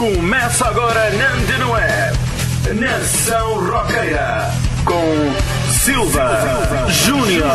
Começa agora na Antena Web, Nação Roqueira, com Silva Júnior.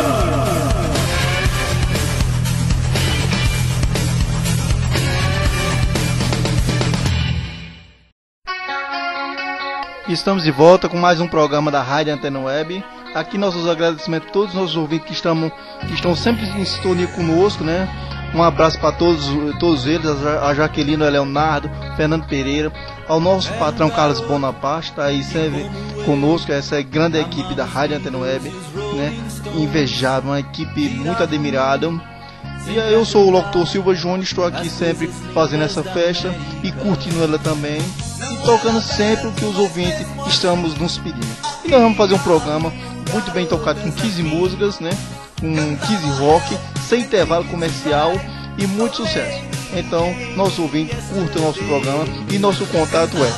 Estamos de volta com mais um programa da Rádio Antena Web. Aqui nossos agradecimentos a todos os nossos ouvintes que estão sempre em sintonia conosco, né? Um abraço para todos eles, a Jaqueline, a Leonardo, Fernando Pereira, ao nosso patrão Carlos Bonaparte, está aí sempre conosco, essa grande equipe da Rádio Antena Web, né? Invejável, uma equipe muito admirada. E eu sou o locutor Silva Júnior, estou aqui sempre fazendo essa festa e curtindo ela também, e tocando sempre o que os ouvintes estamos nos pedindo. E nós vamos fazer um programa muito bem tocado com 15 músicas, né? Com 15 rock, sem intervalo comercial e muito sucesso. Então, nosso ouvinte, curta o nosso programa e nosso contato é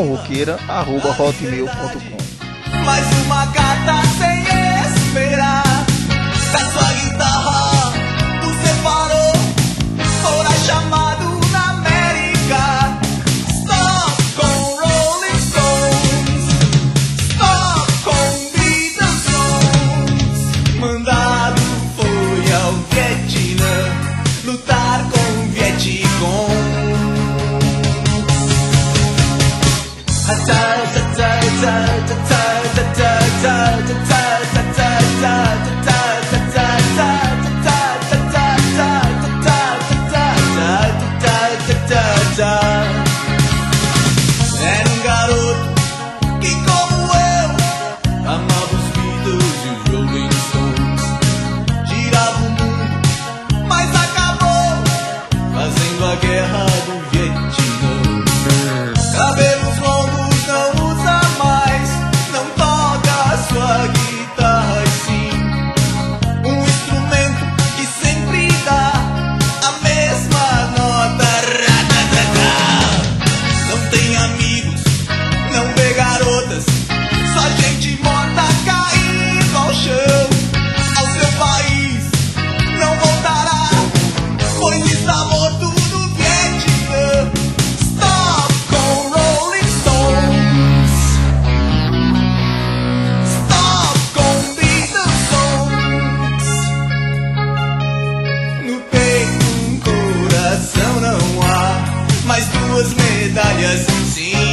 nacãoroqueira@hotmail.com. Mais uma carta sem esperar, da sua guitarra tu separou, fora chamado na América. Stop com Rolling Stones, stop com Beatles Stones. Mandado foi ao Vietnã lutar com o Vietcong. Era um garoto que, como eu, amava os Beatles e os Rolling Stones. Girava o mundo, mas acabou fazendo a guerra do Vietnã. Cabelos longos não usa mais, não toca a sua guitarra e sim um instrumento que sempre dá a mesma nota. Não tem amigos, não vê garotas, só gente morta caindo ao chão. Ao seu país não voltará, pois está morto no Vietnã. Stop com Rolling Stones, stop com Beatles Stones. No peito um coração não há, mas duas medalhas sim.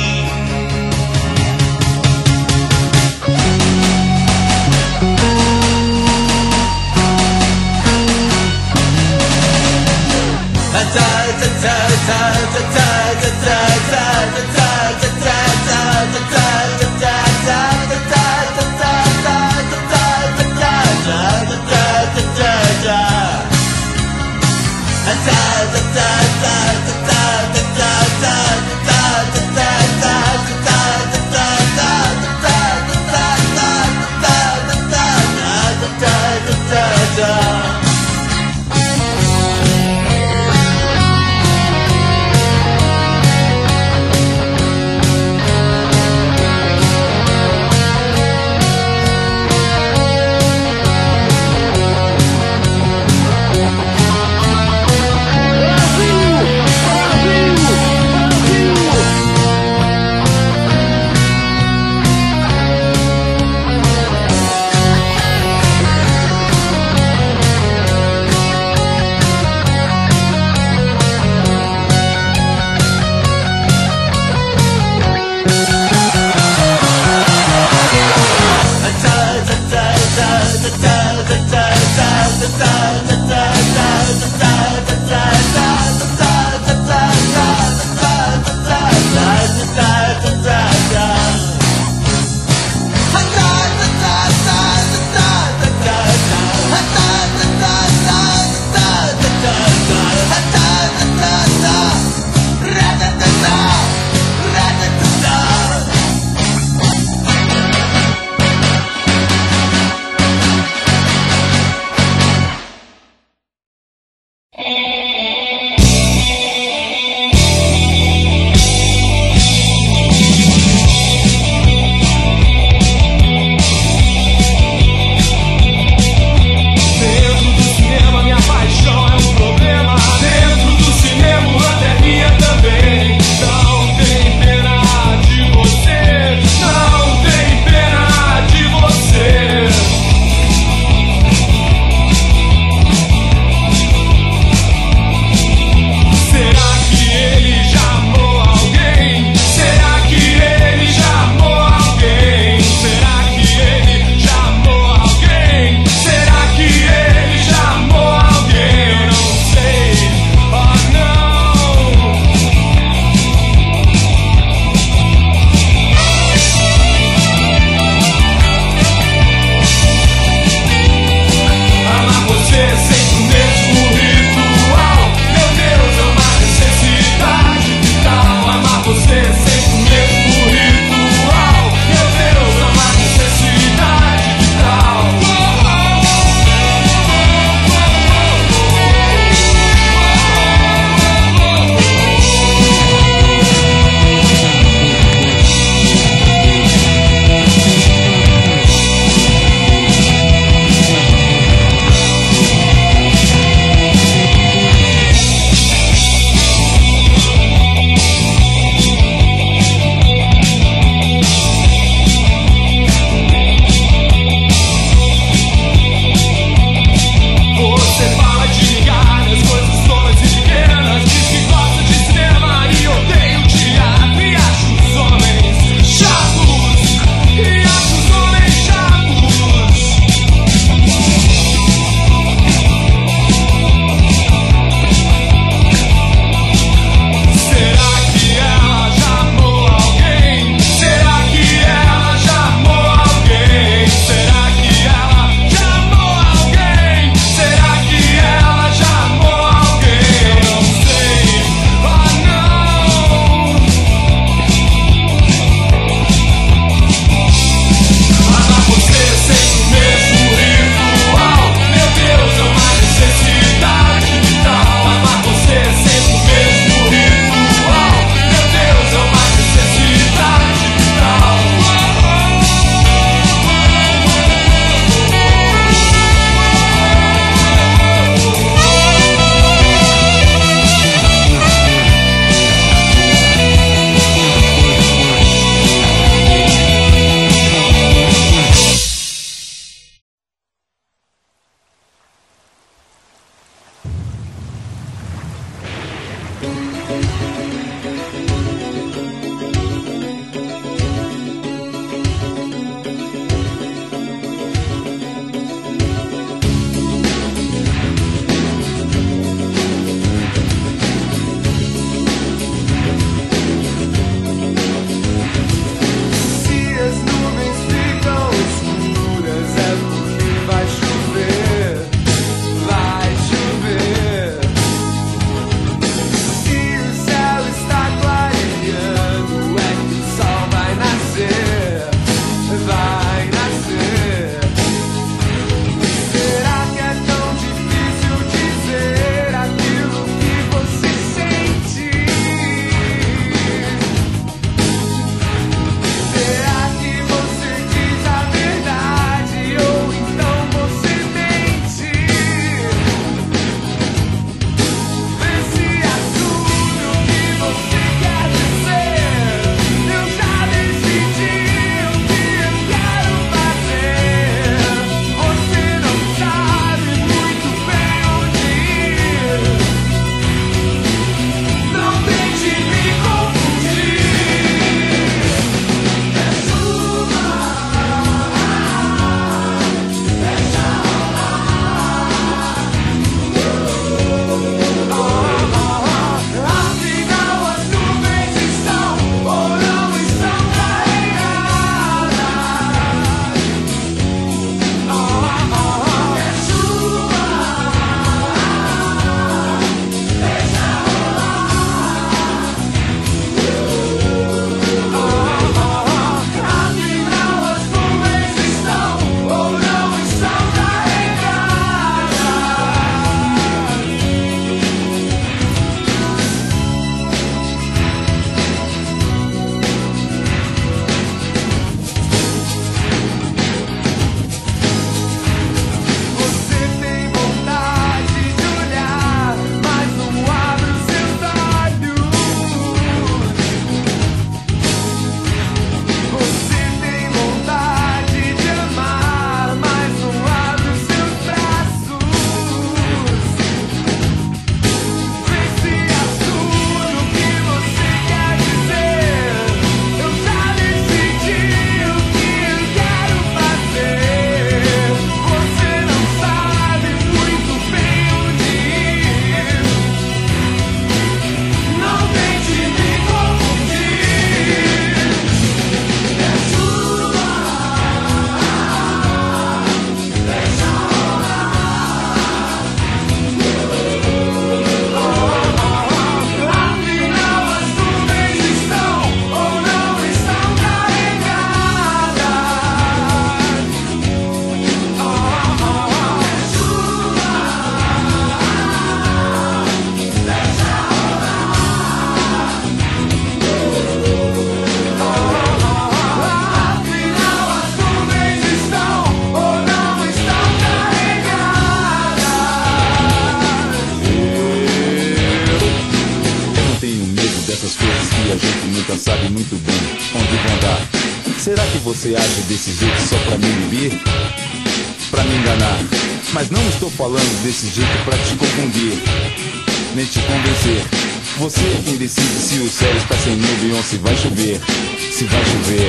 medo dessas coisas que a gente nunca sabe muito bem onde vão dar. Será que você age desse jeito só pra me inibir? Pra me enganar? Mas não estou falando desse jeito pra te confundir, nem te convencer. Você é quem decide se o céu está sem nuvem ou se vai chover. Se vai chover.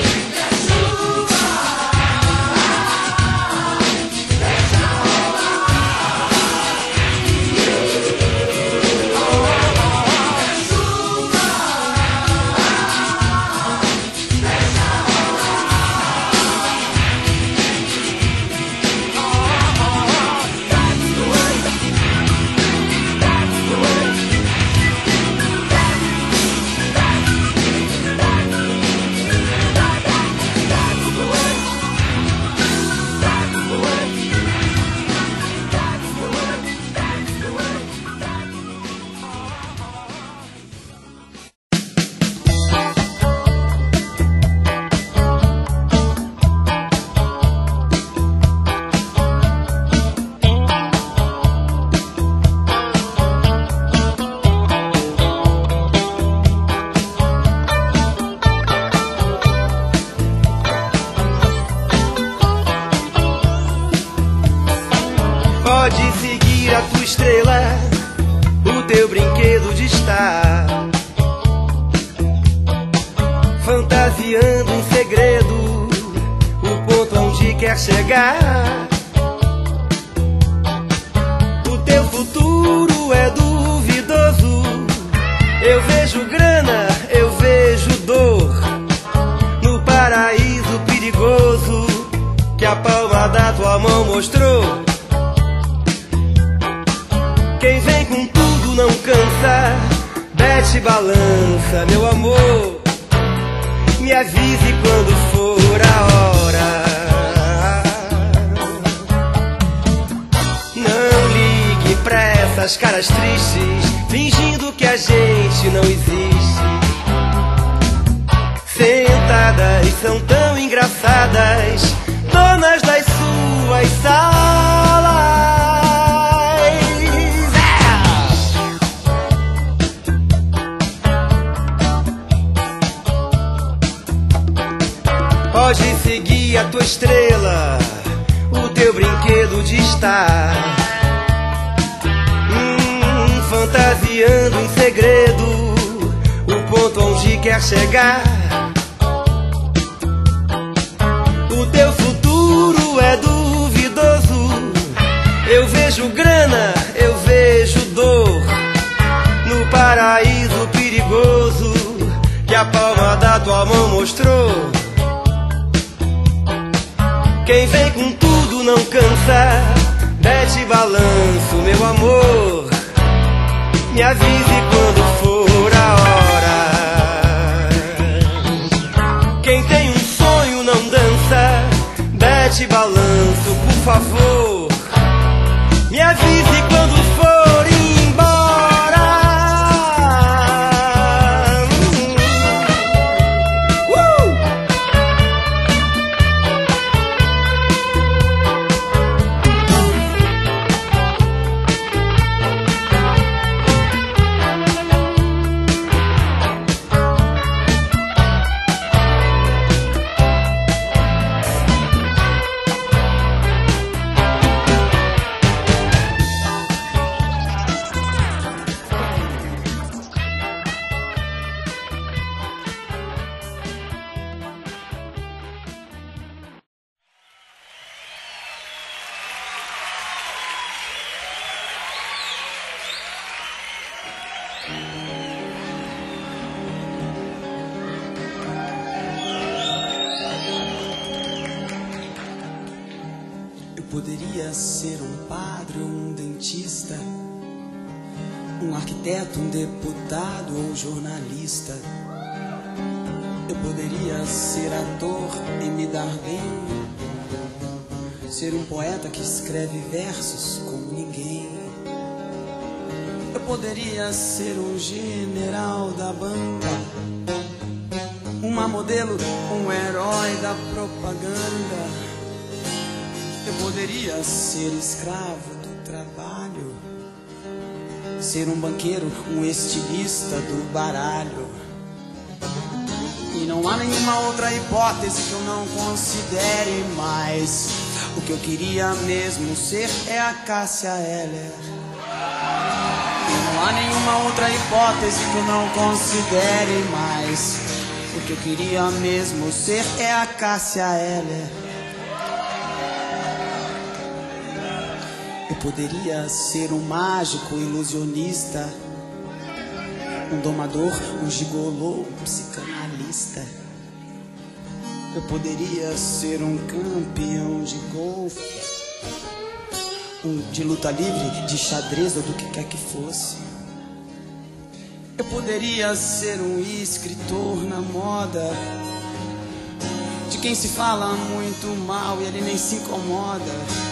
Pode seguir a tua estrela, o teu brinquedo de estar fantasiando um segredo, o ponto onde quer chegar. O teu futuro é duvidoso, eu vejo grana, eu vejo dor, no paraíso perigoso que a palma da tua mão mostrou. Quem vem com tudo não cansa, desce balança, meu amor. Me avise quando for a hora. Não ligue pra essas caras tristes, fingindo que a gente não existe. Sentadas são tão engraçadas, donas das suas salas. Pode seguir a tua estrela, o teu brinquedo de estar fantasiando um segredo, o ponto onde quer chegar. O teu futuro é duvidoso, eu vejo grana, eu vejo dor, no paraíso perigoso que a palma da tua mão mostrou. Quem vem com tudo não cansa, desce balanço, meu amor. Me avise quando for a hora. Quem tem um sonho não dança, desce balanço, por favor. Me avise quando for embora. Poderia ser um padre ou um dentista, um arquiteto, um deputado ou jornalista. Eu poderia ser ator e me dar bem, ser um poeta que escreve versos como ninguém. Eu poderia ser um general da banda, uma modelo, um herói da propaganda. Eu poderia ser escravo do trabalho, ser um banqueiro, um estilista do baralho. E não há nenhuma outra hipótese que eu não considere mais. O que eu queria mesmo ser é a Cássia Eller. E não há nenhuma outra hipótese que eu não considere mais. O que eu queria mesmo ser é a Cássia Eller. Eu poderia ser um mágico ilusionista, um domador, um gigolô, um psicanalista. Eu poderia ser um campeão de golfe, de luta livre, de xadrez ou do que quer que fosse. Eu poderia ser um escritor na moda, de quem se fala muito mal e ele nem se incomoda.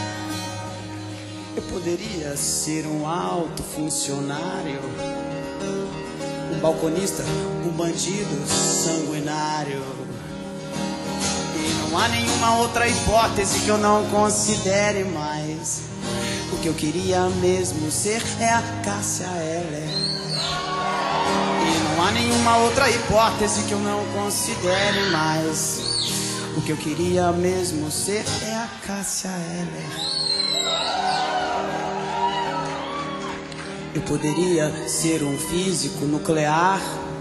Eu poderia ser um alto funcionário, um balconista, um bandido sanguinário. E não há nenhuma outra hipótese que eu não considere mais. O que eu queria mesmo ser é a Cássia Eller. E não há nenhuma outra hipótese que eu não considere mais. O que eu queria mesmo ser é a Cássia Eller. Eu poderia ser um físico nuclear,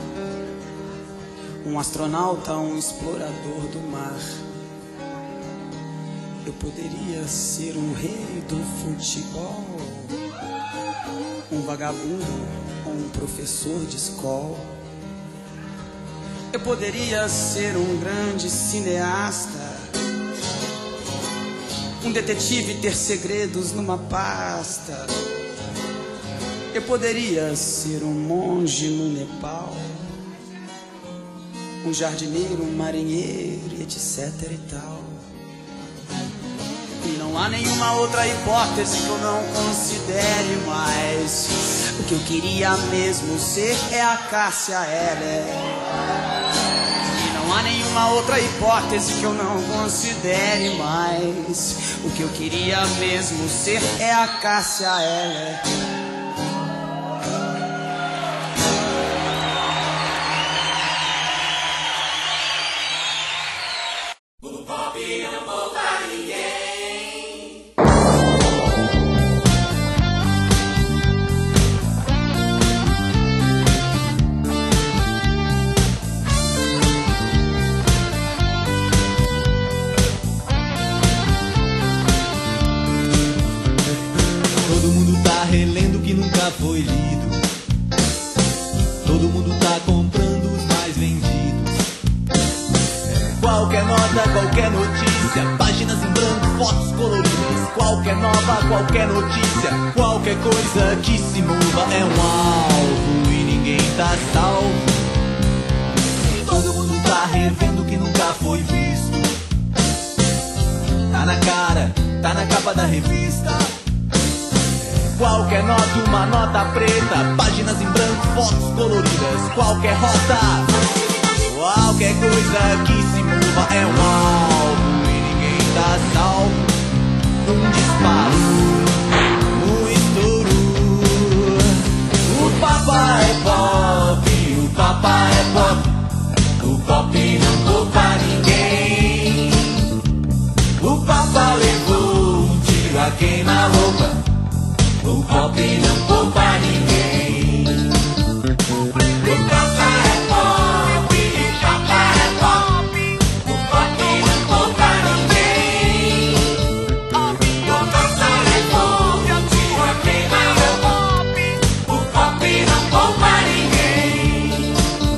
um astronauta, um explorador do mar. Eu poderia ser um rei do futebol, um vagabundo ou um professor de escola. Eu poderia ser um grande cineasta, um detetive e ter segredos numa pasta. Eu poderia ser um monge no Nepal, um jardineiro, um marinheiro, etc e tal. E não há nenhuma outra hipótese que eu não considere mais. O que eu queria mesmo ser é a Cássia Eller. E não há nenhuma outra hipótese que eu não considere mais. O que eu queria mesmo ser é a Cássia Eller. Foi lido. Todo mundo tá comprando os mais vendidos. Qualquer nota, qualquer notícia, páginas em branco, fotos coloridas. Qualquer nova, qualquer notícia, qualquer coisa que se mova é um alvo e ninguém tá salvo. Todo mundo tá revendo o que nunca foi visto. Tá na cara, tá na capa da revista. Qualquer nota, uma nota preta, páginas em branco, fotos coloridas. Qualquer rota, qualquer coisa que se mova é um alvo e ninguém tá salvo. Um disparo, um estouro. O Papa é pop, o Papa é pop. O pop não poupa ninguém. O Papa levou um tiro a queima-roupa. O pop não poupa ninguém. O Papa é pop, o Papa é pop. O pop não poupa ninguém. O Papa levou um tiro a queima-roupa. O pop não poupa ninguém.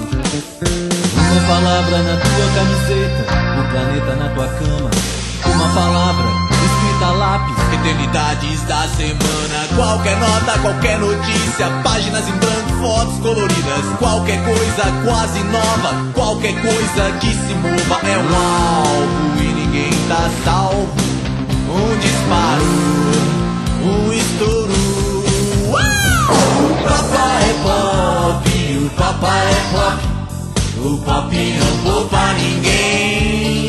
Uma palavra na tua camiseta, o planeta na tua cama. Uma palavra escrita a lápis, eternidades da semana. Qualquer nota, qualquer notícia, páginas em branco, fotos coloridas. Qualquer coisa quase nova, qualquer coisa que se mova é um alvo e ninguém tá salvo. Um disparo, um estouro. O Papa é pop, o Papa é pop. O pop não poupa ninguém.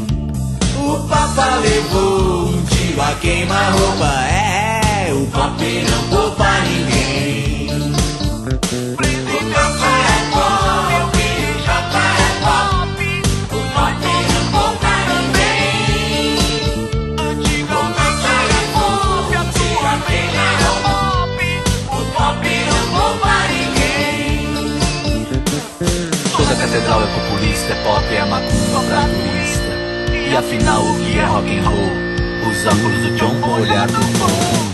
O Papa levou um tiro a queima-roupa. O pop não poupa ninguém. catedral é populista, é pop, é macumba pra turista. E afinal o que é rock and roll? Os óculos do John com o olhar do Tom.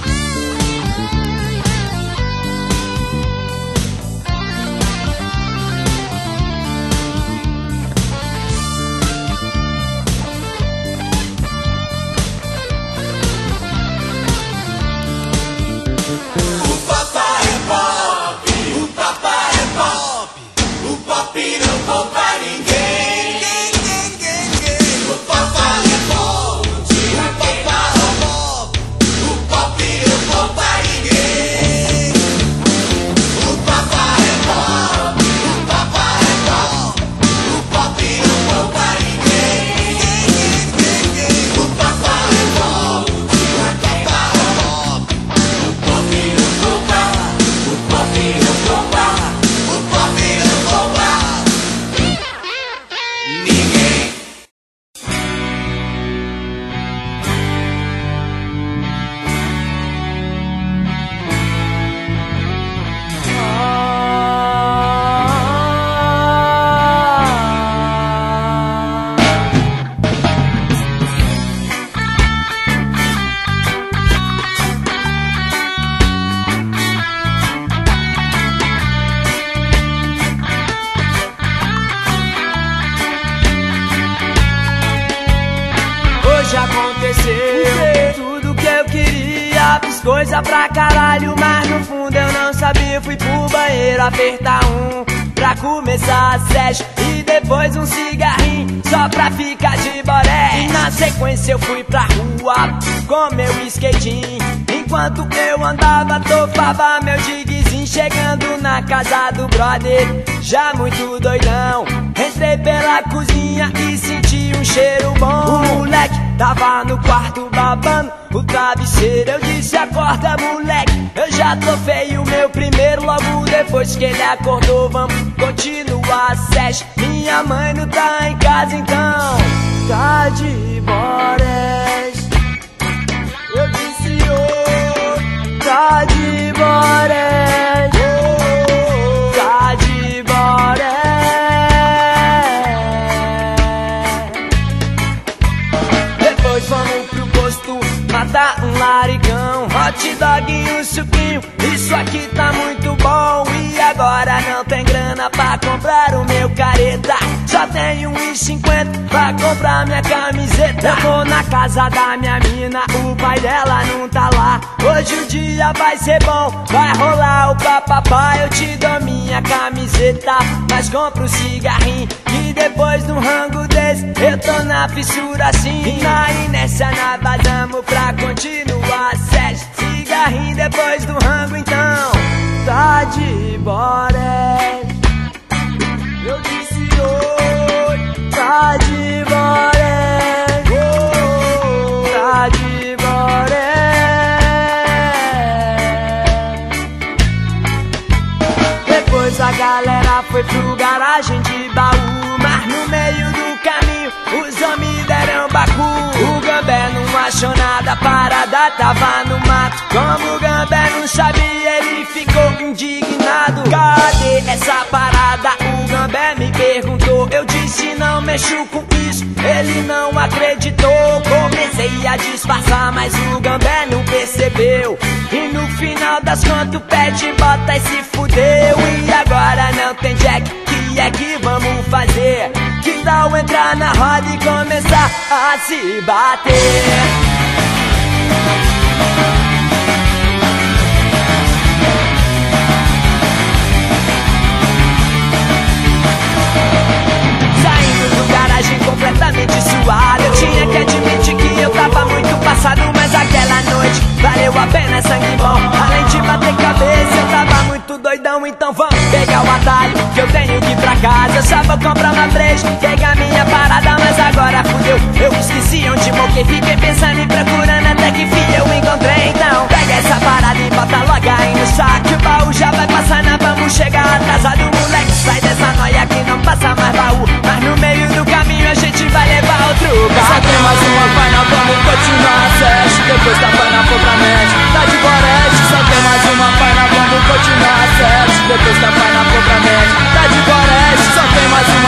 Tudo que eu queria, fiz coisa pra caralho, mas no fundo eu não sabia. Fui pro banheiro apertar pra começar a session e depois um cigarrinho só pra ficar de boré. E na sequência eu fui pra rua com meu skatinho. Enquanto eu andava, topava meu diguezinho. Chegando na casa do brother, já muito doidão, entrei pela cozinha e senti um cheiro bom. O moleque tava no quarto babando o travesseiro. Eu disse: acorda, moleque, eu já tô feio meu primeiro. Logo depois que ele acordou, vamos continuar a session. Minha mãe não tá em casa, então tá de borés. Eu disse: oh, tá de borés, tá de borés. Depois vamos pro posto matar um larigão, hot dog e um suquinho. Isso aqui tá muito bom. E agora não tem grana pra comprar o meu careta, só tenho 1,50 pra comprar minha camiseta. Eu vou na casa da minha mina, o pai dela não tá lá. Hoje o dia vai ser bom, vai rolar o papapá. Eu te dou minha camiseta, mas compro um cigarrinho. E depois de um rango desse, eu tô na fissura assim. E na inércia nós vazamos pra continuar a session. Cigarrinho depois do rango, então tá de boré. Eu disse: oi, tá de boré, tá de boré. Depois a galera foi pro garagem de baú, mas no meio do caminho os homens deram bacu. O Gambé não achou nada, a parada tava no mato. Como o Gambé não sabia, ele ficou indignado. Cadê essa parada? O Gambé me perguntou. Eu disse: não mexo com isso. Ele não acreditou. Comecei a disfarçar, mas o Gambé não percebeu. E no final das contas o pet bota e se fudeu. E agora não tem jack, que é que vamos fazer? Que tal entrar na roda e começar a se bater? Saindo do garagem completamente suado, eu tinha que admitir que eu tava muito passado. Mas aquela noite valeu a pena, sangue bom. Além de bater cabeça, eu tava muito doidão. Então vamos pegar o atalho, que eu tenho que ir pra casa. Eu só vou comprar uma breja, pegar minha parada. Mas agora fudeu, eu esqueci onde moquei. Fiquei pensando e procurando até que fim eu encontrei. Então pega essa parada e bota logo aí no saco. O baú já vai passar, nós vamos chegar atrasado. Moleque, sai dessa noia que não passa mais baú. Mas no meio do caminho a gente vai levar outro carro. Só tem mais uma final, vamos continuar a session. Depois da final for pra match, tá de borete. Só tem mais uma final, vamos continuar a session. Depois da final for pra match, tá de borete. Só tem mais uma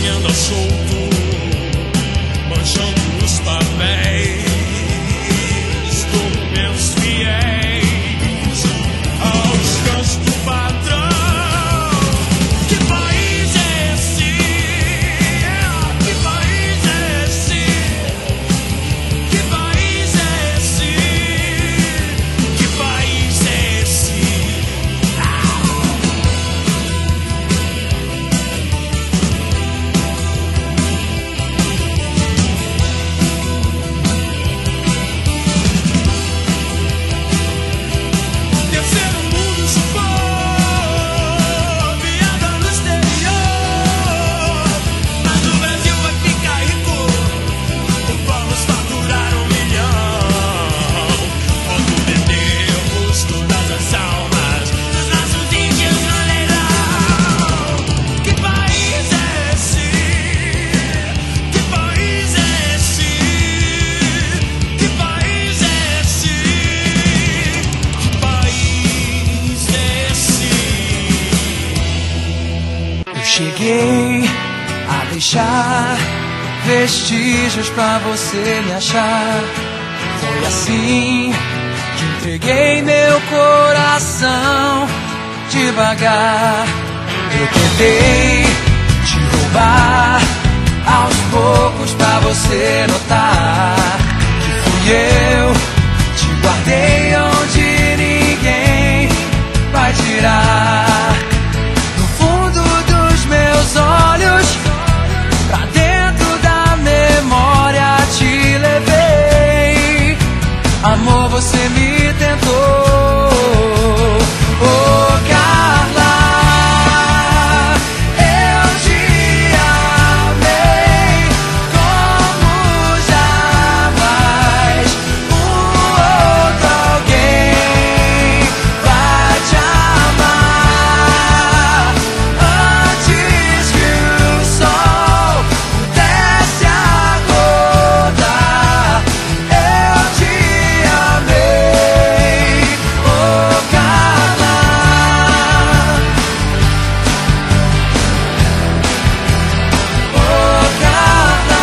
anda solto, manchando os papéis, documentos fiéis ao descanso do patrão. Que país é esse? Que país é esse? Que país é esse? Que país é esse? Terceiro mundo chupou, piada no exterior, mas o Brasil vai ficar rico. Vamos faturar 1 milhão quando vendermos todas as almas dos nossos índios no leilão. Que país é esse? Que país é esse? Que país é esse? Que país é esse? Eu cheguei a deixar vestígios pra você me achar. Foi assim que entreguei meu coração devagar. Eu tentei te roubar aos poucos pra você notar que fui eu. Te guardei onde ninguém vai tirar. No fundo dos meus olhos, pra dentro da memória te levei. Amor, você me tentou. Oh, Carla, eu te amei como jamais outro alguém vai te amar. Antes que o sol pudesse acordar, eu te amei. Oh, Carla, oh, Carla.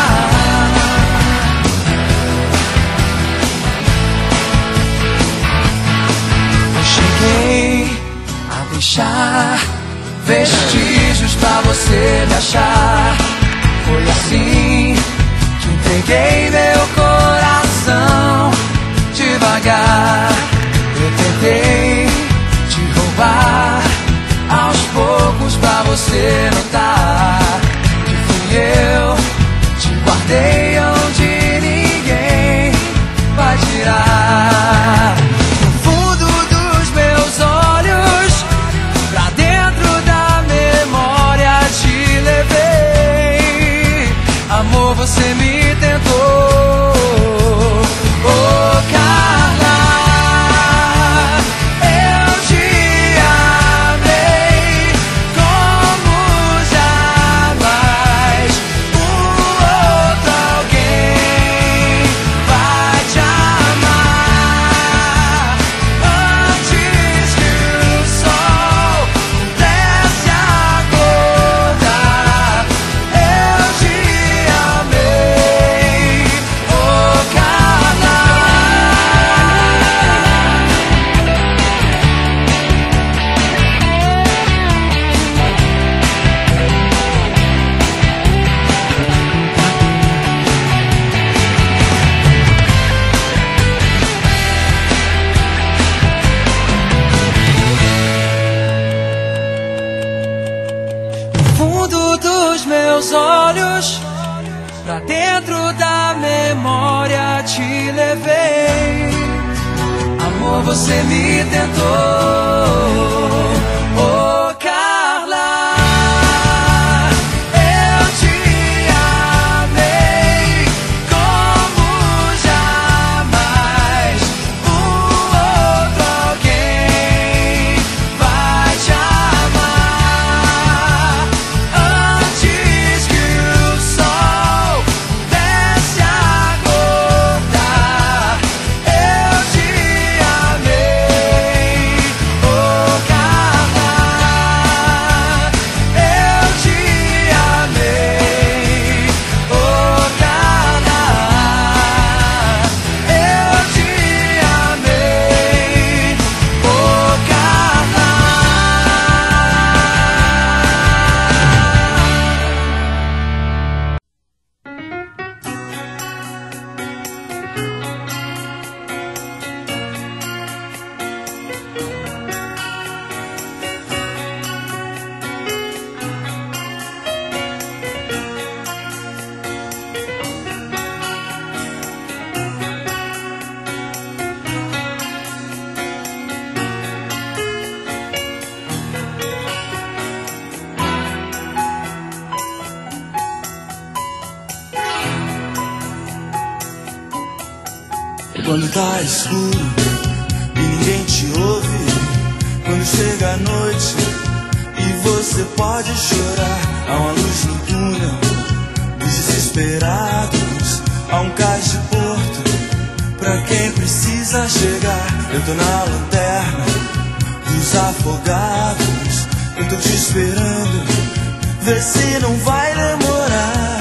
Eu cheguei a deixar vestígios pra você me achar. Foi assim que entreguei meu coração devagar. Eu tentei te roubar aos poucos pra você notar que fui eu. Te guardei onde ninguém vai tirar. No fundo dos meus olhos, pra dentro da memória te levei. Amor, você me tentou. Oh, Carla, eu te amei como jamais outro alguém vai te amar. Antes que o sol pudesse acordar, eu te amei. Oh, Carla. No fundo dos meus olhos, pra dentro da memória te levei. Amor, você me tentou. Oh, Carla, eu te amei como jamais outro alguém vai te amar. Antes que o sol pudesse acordar, eu te amei. Oh, Carla. Quando tá escuro e ninguém te ouve, quando chega a noite e você pode chorar, há uma luz no túnel dos desesperados, há um cais de porto pra quem precisa chegar. Eu tô na lanterna dos afogados, eu tô te esperando, vê se não vai demorar.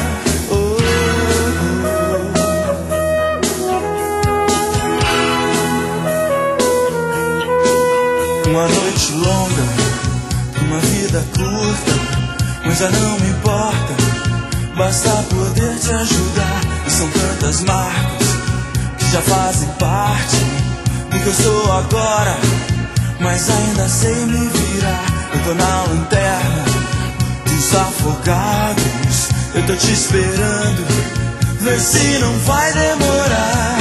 Uma noite longa, uma vida curta, mas já não me importa, basta poder te ajudar. E são tantas marcas que já fazem parte do que eu sou agora, mas ainda sei me virar. Eu tô na lanterna dos afogados, eu tô te esperando, vê se não vai demorar.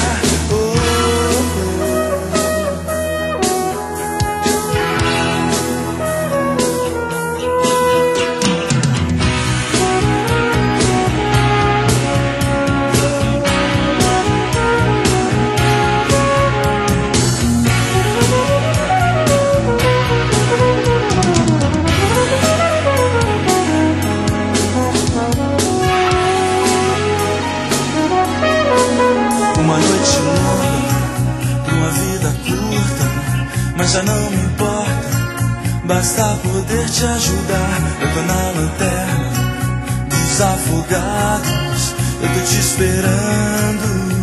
Mas já não me importa, basta poder te ajudar. Eu tô na lanterna dos afogados, eu tô te esperando.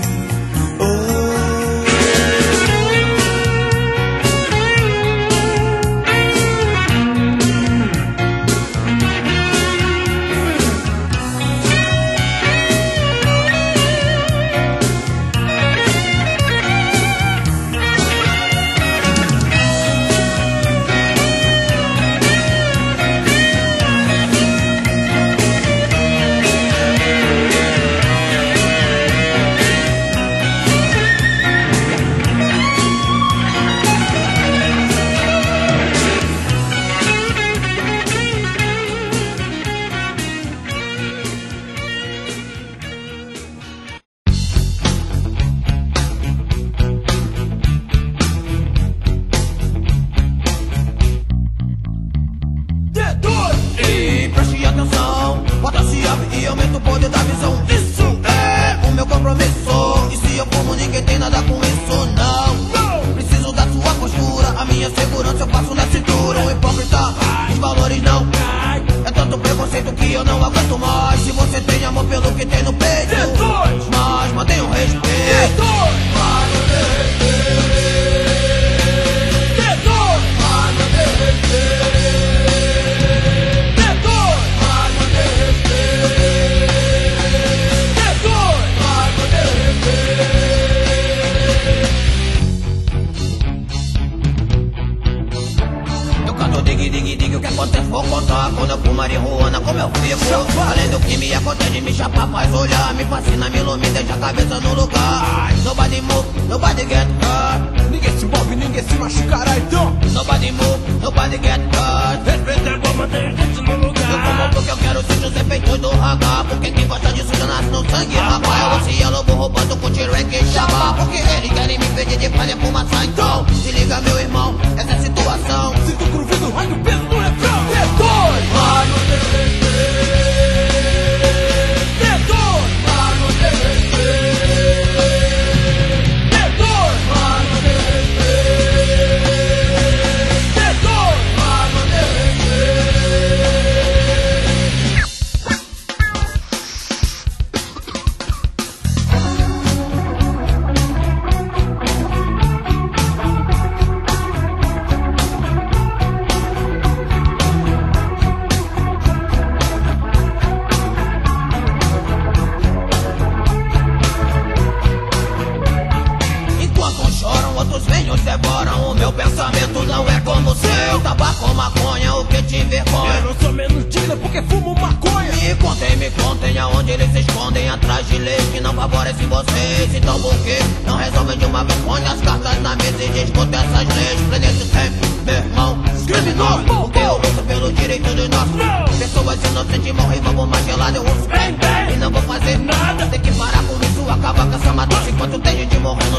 Pessoas inocentes morrem, vamos mais gelado, eu ouço bem, bem. E não vou fazer nada, tem que parar com isso, acabar com essa matança enquanto tem gente morrendo.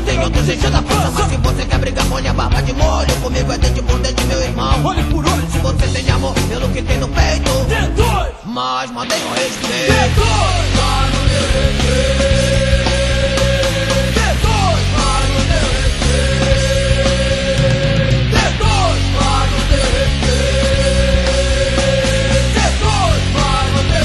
gente da porra. Mas se você quer brigar, põe a barba de molho. Comigo é dente por dente, meu irmão. Olhe por olho. Se você tem amor pelo que tem no peito, D2, mas mantenha o respeito. D2, vai no meu respeito. D2, vai no meu respeito. D2, vai no meu respeito. D2, vai no meu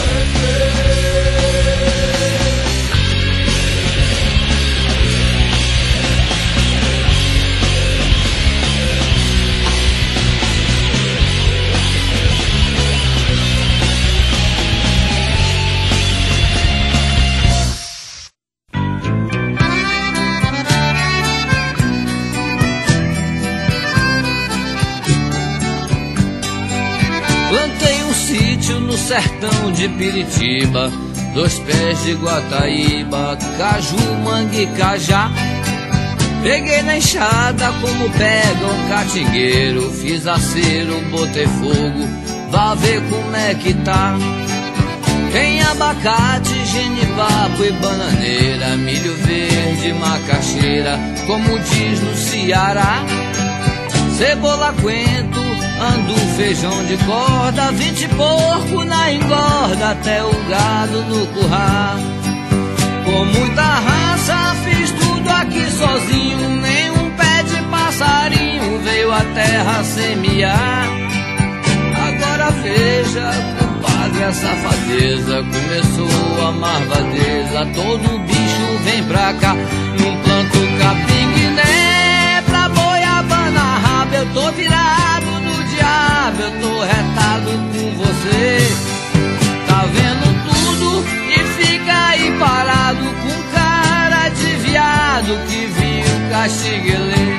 Plantei um sítio no sertão de Piritiba, 2 pés de Guataíba, caju, mangue e cajá. Peguei na enxada como pega um catingueiro, fiz acero, botei fogo, vá ver como é que tá. Tem abacate, genipapo e bananeira, milho verde, macaxeira, como diz no Ceará. Cebola, coentro, andu, feijão de corda, 20 porco na engorda, até o gado no curral. Com muita raça fiz tudo aqui sozinho, nenhum pé de passarinho veio à terra semear. Agora veja, compadre, a safadeza começou a marvadeza, todo bicho vem pra cá, não planto capim-guiné pra goiabana raba. Eu tô virado no diabo, eu tô retado com você. Tá vendo tudo e fica aí parado com cara de viado que viu caxinguelê.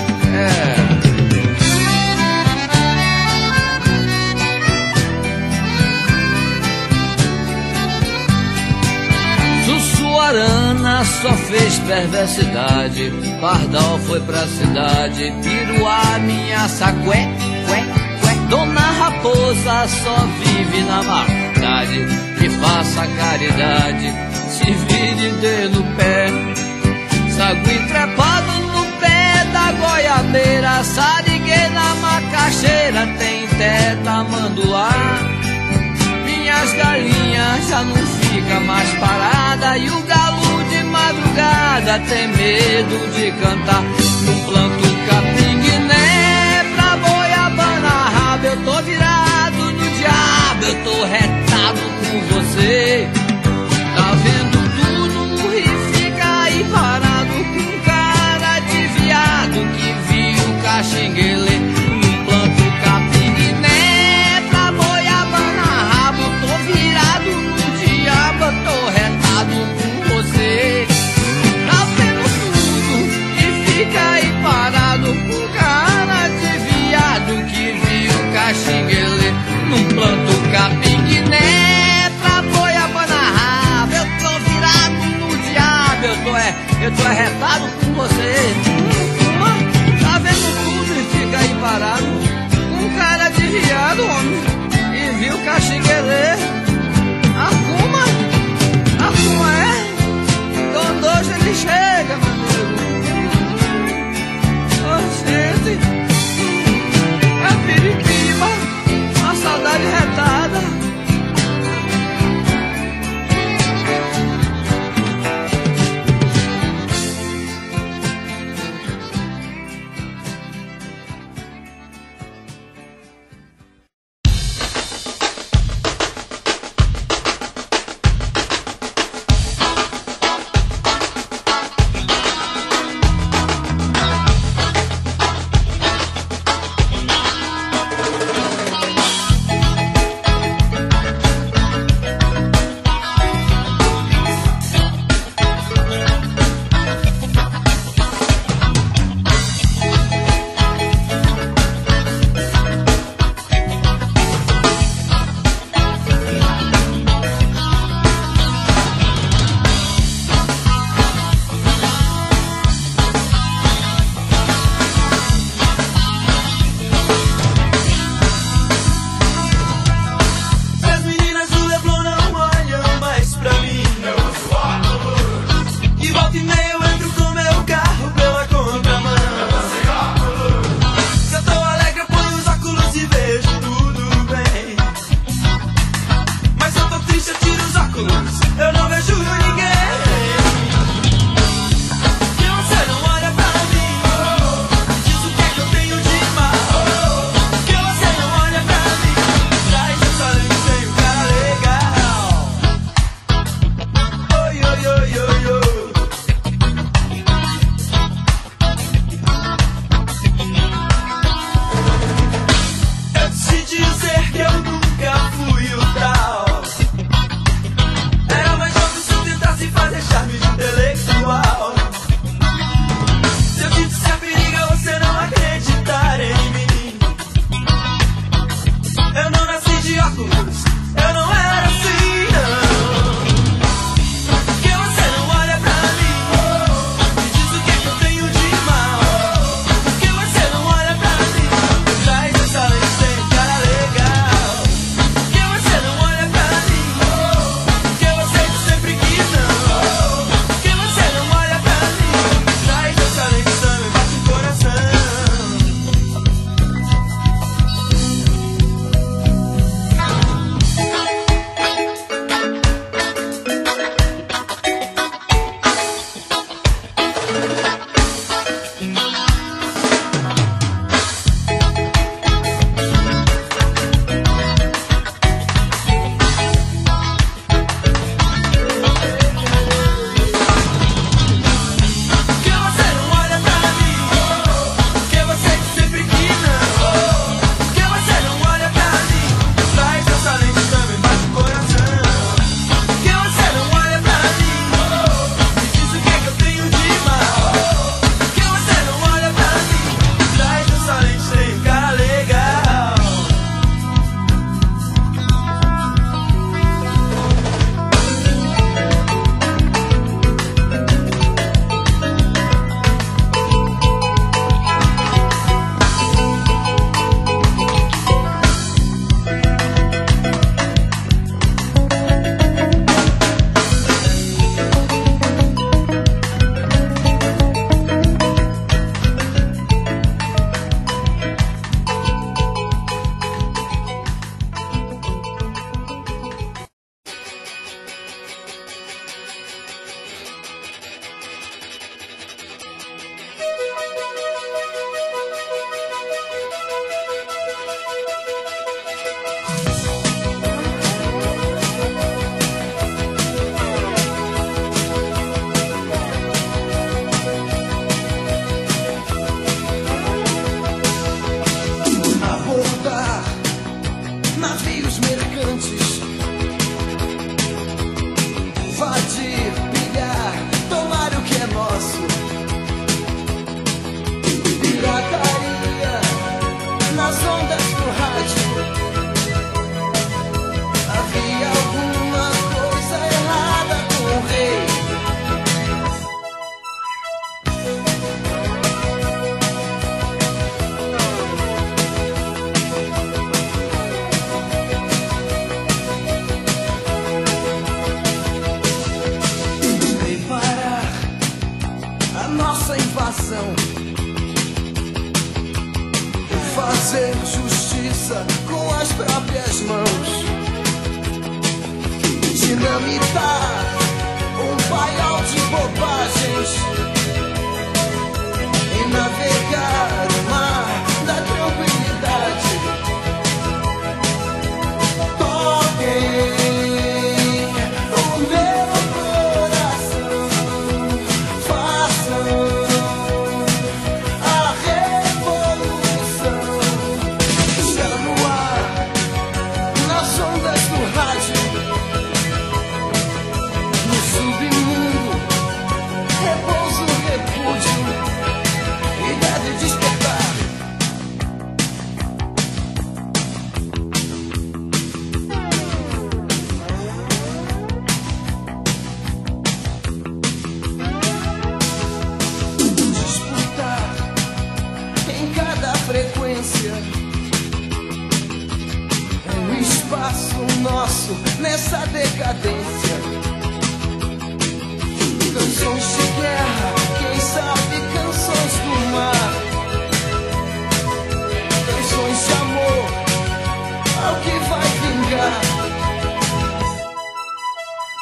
Sussuarana só fez perversidade, Pardal foi pra cidade, Piruá minha saqué, qué, qué. Dona Raposa só vive na maldade, me faça caridade, se vire de no pé. Sagui trepado no pé da goiabeira, sariguei na macaxeira, tem teta manduá. Minhas galinhas já não fica mais parada, e o galo de madrugada tem medo de cantar. Não planto capim-guiné pra goiabana raba, eu tô virado no diabo, eu tô retado com você. Tá vendo tudo e fica aí parado com cara de viado que viu caxinguelê. Não planto capim-guiné pra goiabana raba, eu tô virado no diabo, eu tô retado com você. Tá vendo tudo e fica aí parado com cara de viado que viu caxinguelê. Não planto capim-guiné pra goiabana raba, eu tô virado no diabo, eu tô retado com você. Tá vendo tudo e fica aí parado com cara de viado, homem, e viu caxinguelê. Arruma é? Quando hoje ele chega, meu amigo. Oh, gente, é Piritiba, a saudade retada. óculos, eu não vejo ninguém. Que você não olha pra mim, diz o que é que eu tenho de mal. Que você não olha pra mim, traz essa lente sem um cara legal. Oi, oi, oi, oi, oi. Dizer que eu nunca fui o tal. Era mais jovem se eu tentasse fazer charme de intelectual. Se eu te disser periga, você não acreditar em mim. Eu não nasci de óculos, eu não era assim, não. Que você não olha pra mim, me diz o que é que eu tenho de mal. Que você não olha pra mim, traz essa lente sem cara legal. Que você não olha pra mim, que eu aceito sempre que não. Que você não olha pra mim, traz essa lente sem me bate o coração. Que você não olha pra mim, que eu aceito sempre que não. Que você não olha pra mim, traz essa lente também bate o coração. Que você não olha pra mim, me diz o que é que eu tenho de mal. Que você não olha pra mim, traz essa lente sem um cara legal. Abordar navios mercantes, invadir, pilhar, tomar o que é nosso. Pirataria nas ondas do rádio. Havia alguma coisa errada com o rei. Preparar a nossa invasão, fazer justiça com as próprias mãos, dinamitar um paiol de bobagens e navegar o mar da tranquilidade. Toquem o meu coração, façam a revolução. Está no ar, nas ondas do rádio, no submundo repousa o repúdio e deve despertar. Disputar em cada frequência o espaço nosso nessa decadência. Canções de guerra, quem sabe canções do mar, canções de amor ao que vai vingar.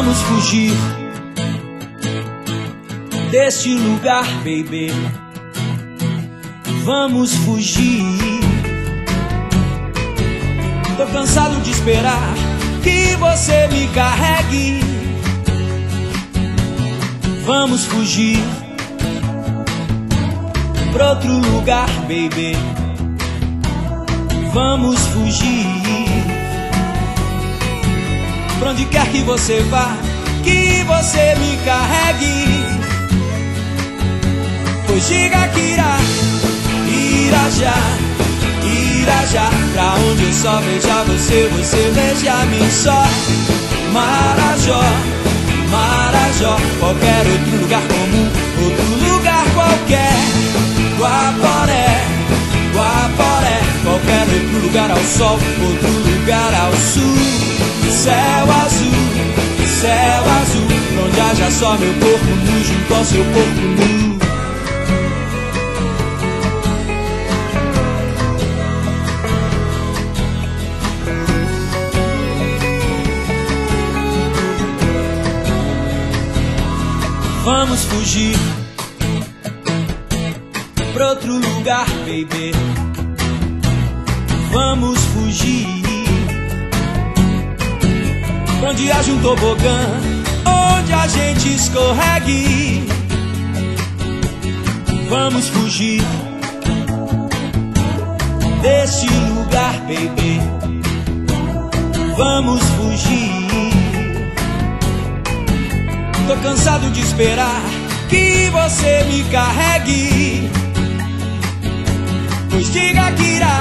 Vamos fugir deste lugar, baby. Vamos fugir. Tô cansado de esperar que você me carregue. Vamos fugir pra outro lugar, baby. Vamos fugir pra onde quer que você vá, que você me carregue. Pois diga que irá já pra onde eu só veja você, você veja-me só. Marajó, Marajó, qualquer outro lugar comum, outro lugar qualquer. Guaporé, Guaporé, qualquer outro lugar ao sol, outro lugar ao sul. Céu azul, onde haja só meu corpo nu junto ao seu corpo nu. Vamos fugir pra outro lugar, baby. Vamos fugir onde haja um tobogã, onde a gente escorregue. Vamos fugir deste lugar, baby. Vamos fugir. Tô cansado de esperar que você me carregue. Pois diga que irá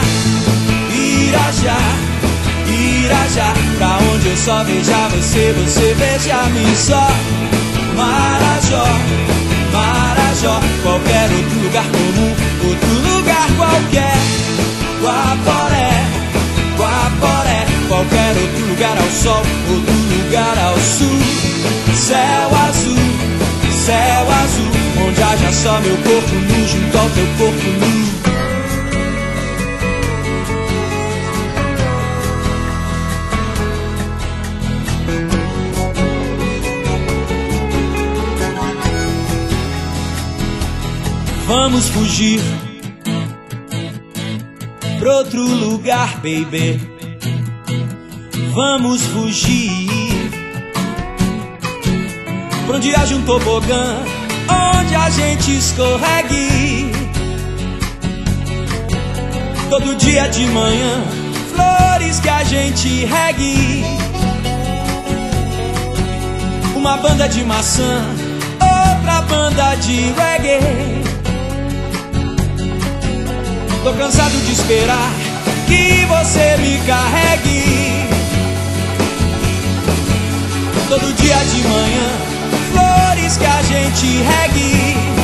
já pra onde eu só veja você, você veja-me só. Marajó, Marajó, qualquer outro lugar comum, outro lugar qualquer. Guaporé, Guaporé, qualquer outro lugar ao sol, outro lugar ao sul. Céu azul, onde haja só meu corpo nu junto ao teu corpo nu. Vamos fugir pra outro lugar, baby. Vamos fugir pra onde haja um tobogã, onde a gente escorregue. Todo dia de manhã, flores que a gente regue. Uma banda de maçã, outra banda de reggae. Tô cansado de esperar que você me carregue. Todo dia de manhã, flores que a gente regue.